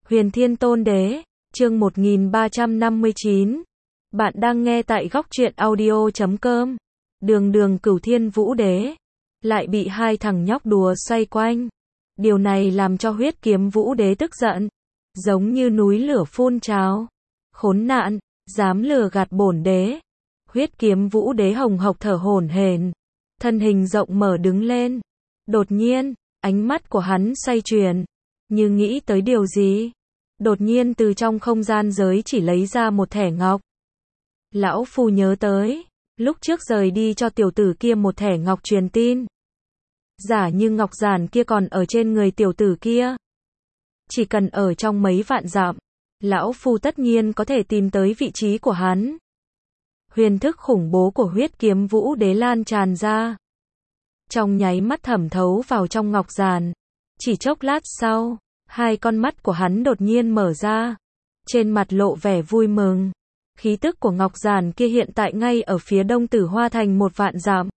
Huyền Thiên Tôn Đế, chương 1359. Bạn đang nghe tại góc truyện audio.com. Đường Cửu Thiên Vũ Đế lại bị hai thằng nhóc đùa xoay quanh. Điều này làm cho Huyết Kiếm Vũ Đế tức giận, giống như núi lửa phun trào. Khốn nạn, dám lừa gạt bổn đế. Huyết Kiếm Vũ Đế hồng hộc thở hổn hển, thân hình rộng mở đứng lên. Đột nhiên, ánh mắt của hắn xoay chuyển, như nghĩ tới điều gì. Đột nhiên từ trong không gian giới chỉ lấy ra một thẻ ngọc. Lão Phu nhớ tới, lúc trước rời đi cho tiểu tử kia một thẻ ngọc truyền tin. Giả như ngọc giản kia còn ở trên người tiểu tử kia, chỉ cần ở trong mấy vạn dặm, Lão Phu tất nhiên có thể tìm tới vị trí của hắn. Huyền thức khủng bố của Huyết Kiếm Vũ Đế lan tràn ra, trong nháy mắt thẩm thấu vào trong ngọc giản. Chỉ chốc lát sau, hai con mắt của hắn đột nhiên mở ra, trên mặt lộ vẻ vui mừng. Khí tức của ngọc giản kia hiện tại ngay ở phía đông Tử Hoa Thành một vạn dặm.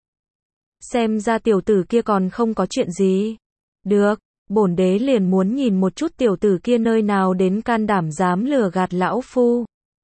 Xem ra tiểu tử kia còn không có chuyện gì. Được, bổn đế liền muốn nhìn một chút tiểu tử kia nơi nào đến can đảm dám lừa gạt lão phu.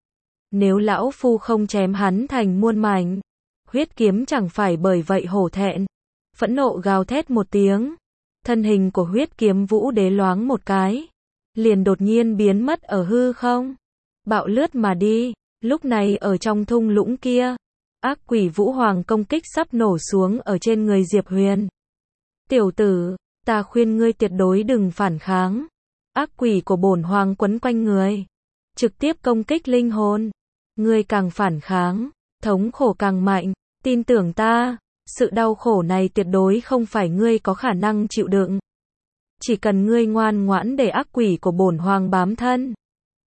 Nếu lão phu không chém hắn thành muôn mảnh, huyết kiếm chẳng phải bởi vậy hổ thẹn. Phẫn nộ gào thét một tiếng, thân hình của Huyết Kiếm Vũ Đế loáng một cái, liền đột nhiên biến mất ở hư không, bạo lướt mà đi. Lúc này ở trong thung lũng kia, ác quỷ Vũ Hoàng công kích sắp nổ xuống ở trên người Diệp Huyền. Tiểu tử, ta khuyên ngươi tuyệt đối đừng phản kháng. Ác quỷ của bổn hoàng quấn quanh người, trực tiếp công kích linh hồn. Ngươi càng phản kháng, thống khổ càng mạnh. Tin tưởng ta, sự đau khổ này tuyệt đối không phải ngươi có khả năng chịu đựng. Chỉ cần ngươi ngoan ngoãn để ác quỷ của bổn hoàng bám thân,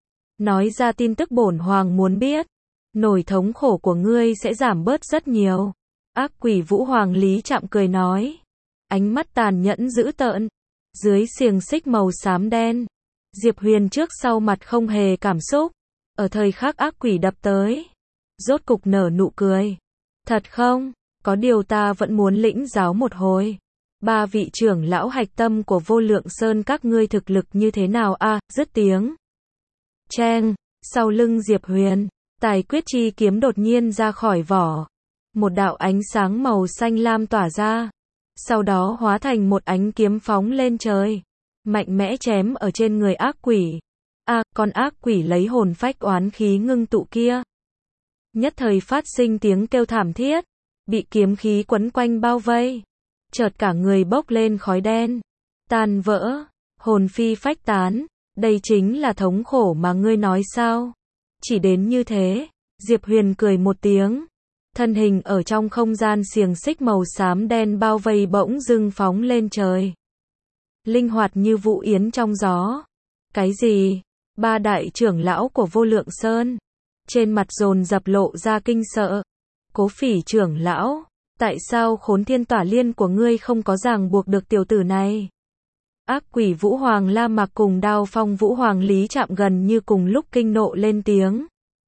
nói ra tin tức bổn hoàng muốn biết, nỗi thống khổ của ngươi sẽ giảm bớt rất nhiều. Ác quỷ Vũ Hoàng Lý Trạm cười nói, ánh mắt tàn nhẫn dữ tợn, dưới xiềng xích màu xám đen. Diệp Huyền trước sau mặt không hề cảm xúc, ở thời khắc ác quỷ đập tới, rốt cục nở nụ cười. Thật không? Có điều ta vẫn muốn lĩnh giáo một hồi. Ba vị trưởng lão hạch tâm của Vô Lượng Sơn các ngươi thực lực như thế nào a? Dứt tiếng. Cheng, sau lưng Diệp Huyền, Tài Quyết Chi kiếm đột nhiên ra khỏi vỏ. Một đạo ánh sáng màu xanh lam tỏa ra, sau đó hóa thành một ánh kiếm phóng lên trời, mạnh mẽ chém ở trên người ác quỷ. Con ác quỷ lấy hồn phách oán khí ngưng tụ kia, nhất thời phát sinh tiếng kêu thảm thiết, bị kiếm khí quấn quanh bao vây, chợt cả người bốc lên khói đen, tan vỡ, hồn phi phách tán. Đây chính là thống khổ mà ngươi nói sao? Chỉ đến như thế. Diệp Huyền cười một tiếng, thân hình ở trong không gian xiềng xích màu xám đen bao vây bỗng dưng phóng lên trời, linh hoạt như vũ yến trong gió. Cái gì? Ba đại trưởng lão của Vô Lượng Sơn trên mặt dồn dập lộ ra kinh sợ. Cố Phỉ trưởng lão, tại sao Khốn Thiên Tỏa Liên của ngươi không có ràng buộc được tiểu tử này? Ác quỷ Vũ Hoàng La Mạc cùng Đao Phong Vũ Hoàng Lý Trạm gần như cùng lúc kinh nộ lên tiếng.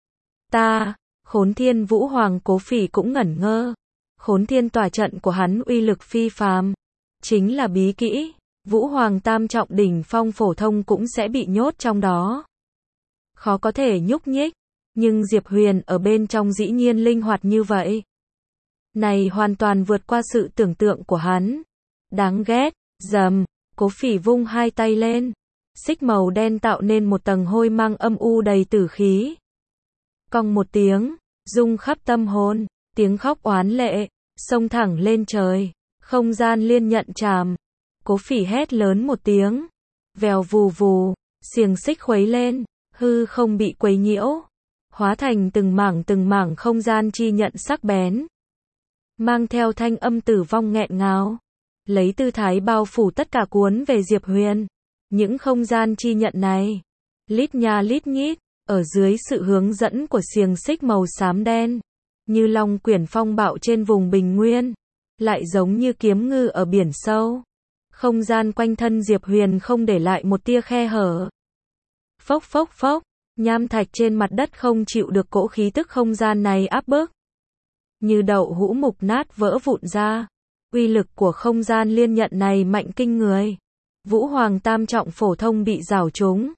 Khốn Thiên Vũ Hoàng Cố Phỉ cũng ngẩn ngơ. Khốn Thiên Tỏa trận của hắn uy lực phi phàm, chính là bí kỹ, Vũ Hoàng tam trọng đỉnh phong phổ thông cũng sẽ bị nhốt trong đó, khó có thể nhúc nhích. Nhưng Diệp Huyền ở bên trong dĩ nhiên linh hoạt như vậy. Này hoàn toàn vượt qua sự tưởng tượng của hắn. Đáng ghét. Rầm, Cố Phỉ vung hai tay lên, xích màu đen tạo nên một tầng hôi mang âm u đầy tử khí. Cong một tiếng, rung khắp tâm hồn, tiếng khóc oán lệ, xông thẳng lên trời, không gian liên nhận chạm. Cố Phỉ hét lớn một tiếng, vèo vù vù, xiềng xích khuấy lên, hư không bị quấy nhiễu, hóa thành từng mảng không gian chi nhận sắc bén, mang theo thanh âm tử vong nghẹn ngào, lấy tư thái bao phủ tất cả cuốn về Diệp Huyền. Những không gian chi nhận này, lít nha lít nhít, ở dưới sự hướng dẫn của xiềng xích màu xám đen, như long quyển phong bạo trên vùng bình nguyên, lại giống như kiếm ngư ở biển sâu. Không gian quanh thân Diệp Huyền không để lại một tia khe hở. Phốc phốc phốc, nham thạch trên mặt đất không chịu được cỗ khí tức không gian này áp bức, như đậu hũ mục nát vỡ vụn ra. Uy lực của không gian liên nhận này mạnh kinh người. Vũ Hoàng tam trọng phổ thông bị rào trúng,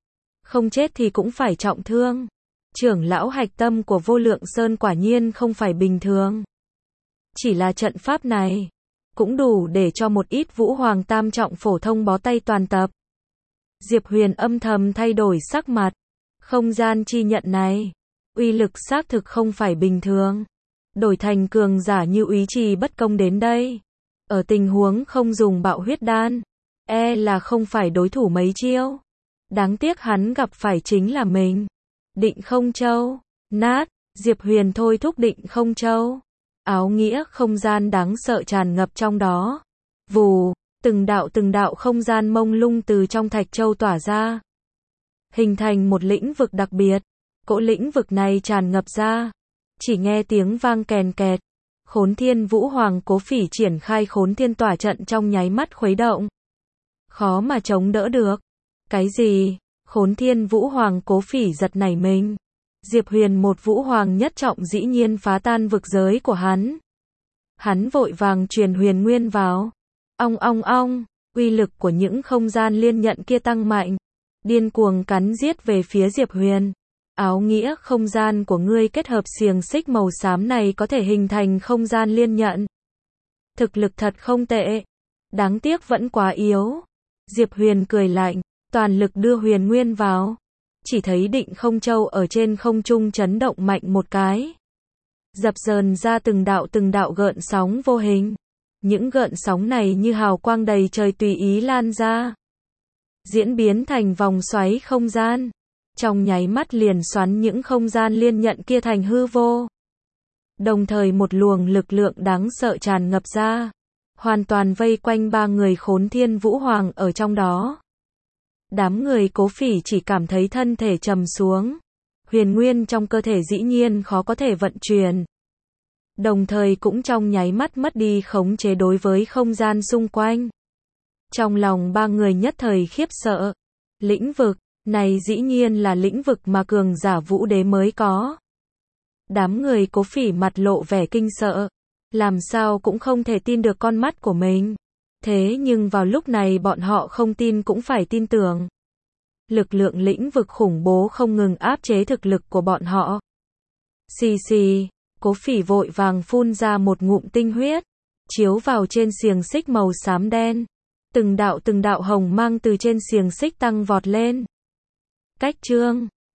không chết thì cũng phải trọng thương. Trưởng lão hạch tâm của Vô Lượng Sơn quả nhiên không phải bình thường. Chỉ là trận pháp này, cũng đủ để cho một ít Vũ Hoàng tam trọng phổ thông bó tay toàn tập. Diệp Huyền âm thầm thay đổi sắc mặt. Không gian chi nhận này, uy lực xác thực không phải bình thường. Đổi thành cường giả như Úy Trì Bất Công đến đây, ở tình huống không dùng bạo huyết đan, là không phải đối thủ mấy chiêu. Đáng tiếc hắn gặp phải chính là mình. Định Không Châu, nát, Diệp Huyền thôi thúc Định Không Châu. Áo nghĩa không gian đáng sợ tràn ngập trong đó. Vù, từng đạo không gian mông lung từ trong thạch châu tỏa ra, hình thành một lĩnh vực đặc biệt. Cỗ lĩnh vực này tràn ngập ra, chỉ nghe tiếng vang kèn kẹt. Khốn Thiên Vũ Hoàng Cố Phỉ triển khai Khốn Thiên Tỏa trận trong nháy mắt khuấy động. Khó mà chống đỡ được. Cái gì? Khốn Thiên Vũ Hoàng Cố Phỉ giật nảy mình. Diệp Huyền một Vũ Hoàng nhất trọng dĩ nhiên phá tan vực giới của hắn. Hắn vội vàng truyền huyền nguyên vào. Ong ong ong, uy lực của những không gian liên nhận kia tăng mạnh, điên cuồng cắn giết về phía Diệp Huyền. Áo nghĩa không gian của ngươi kết hợp xiềng xích màu xám này có thể hình thành không gian liên nhận. Thực lực thật không tệ. Đáng tiếc vẫn quá yếu. Diệp Huyền cười lạnh, toàn lực đưa huyền nguyên vào. Chỉ thấy Định Không Châu ở trên không trung chấn động mạnh một cái. Dập dờn ra từng đạo gợn sóng vô hình. Những gợn sóng này như hào quang đầy trời tùy ý lan ra, diễn biến thành vòng xoáy không gian. Trong nháy mắt liền xoắn những không gian liên nhận kia thành hư vô. Đồng thời một luồng lực lượng đáng sợ tràn ngập ra, hoàn toàn vây quanh ba người Khốn Thiên Vũ Hoàng ở trong đó. Đám người Cố Phỉ chỉ cảm thấy thân thể trầm xuống. Huyền nguyên trong cơ thể dĩ nhiên khó có thể vận chuyển. Đồng thời cũng trong nháy mắt mất đi khống chế đối với không gian xung quanh. Trong lòng ba người nhất thời khiếp sợ. Lĩnh vực này dĩ nhiên là lĩnh vực mà cường giả Vũ Đế mới có. Đám người Cố Phỉ mặt lộ vẻ kinh sợ, làm sao cũng không thể tin được con mắt của mình. Thế nhưng vào lúc này bọn họ không tin cũng phải tin tưởng. Lực lượng lĩnh vực khủng bố không ngừng áp chế thực lực của bọn họ. Xì xì, Cố Phỉ vội vàng phun ra một ngụm tinh huyết, chiếu vào trên xiềng xích màu xám đen. Từng đạo hồng mang từ trên xiềng xích tăng vọt lên. Cách chương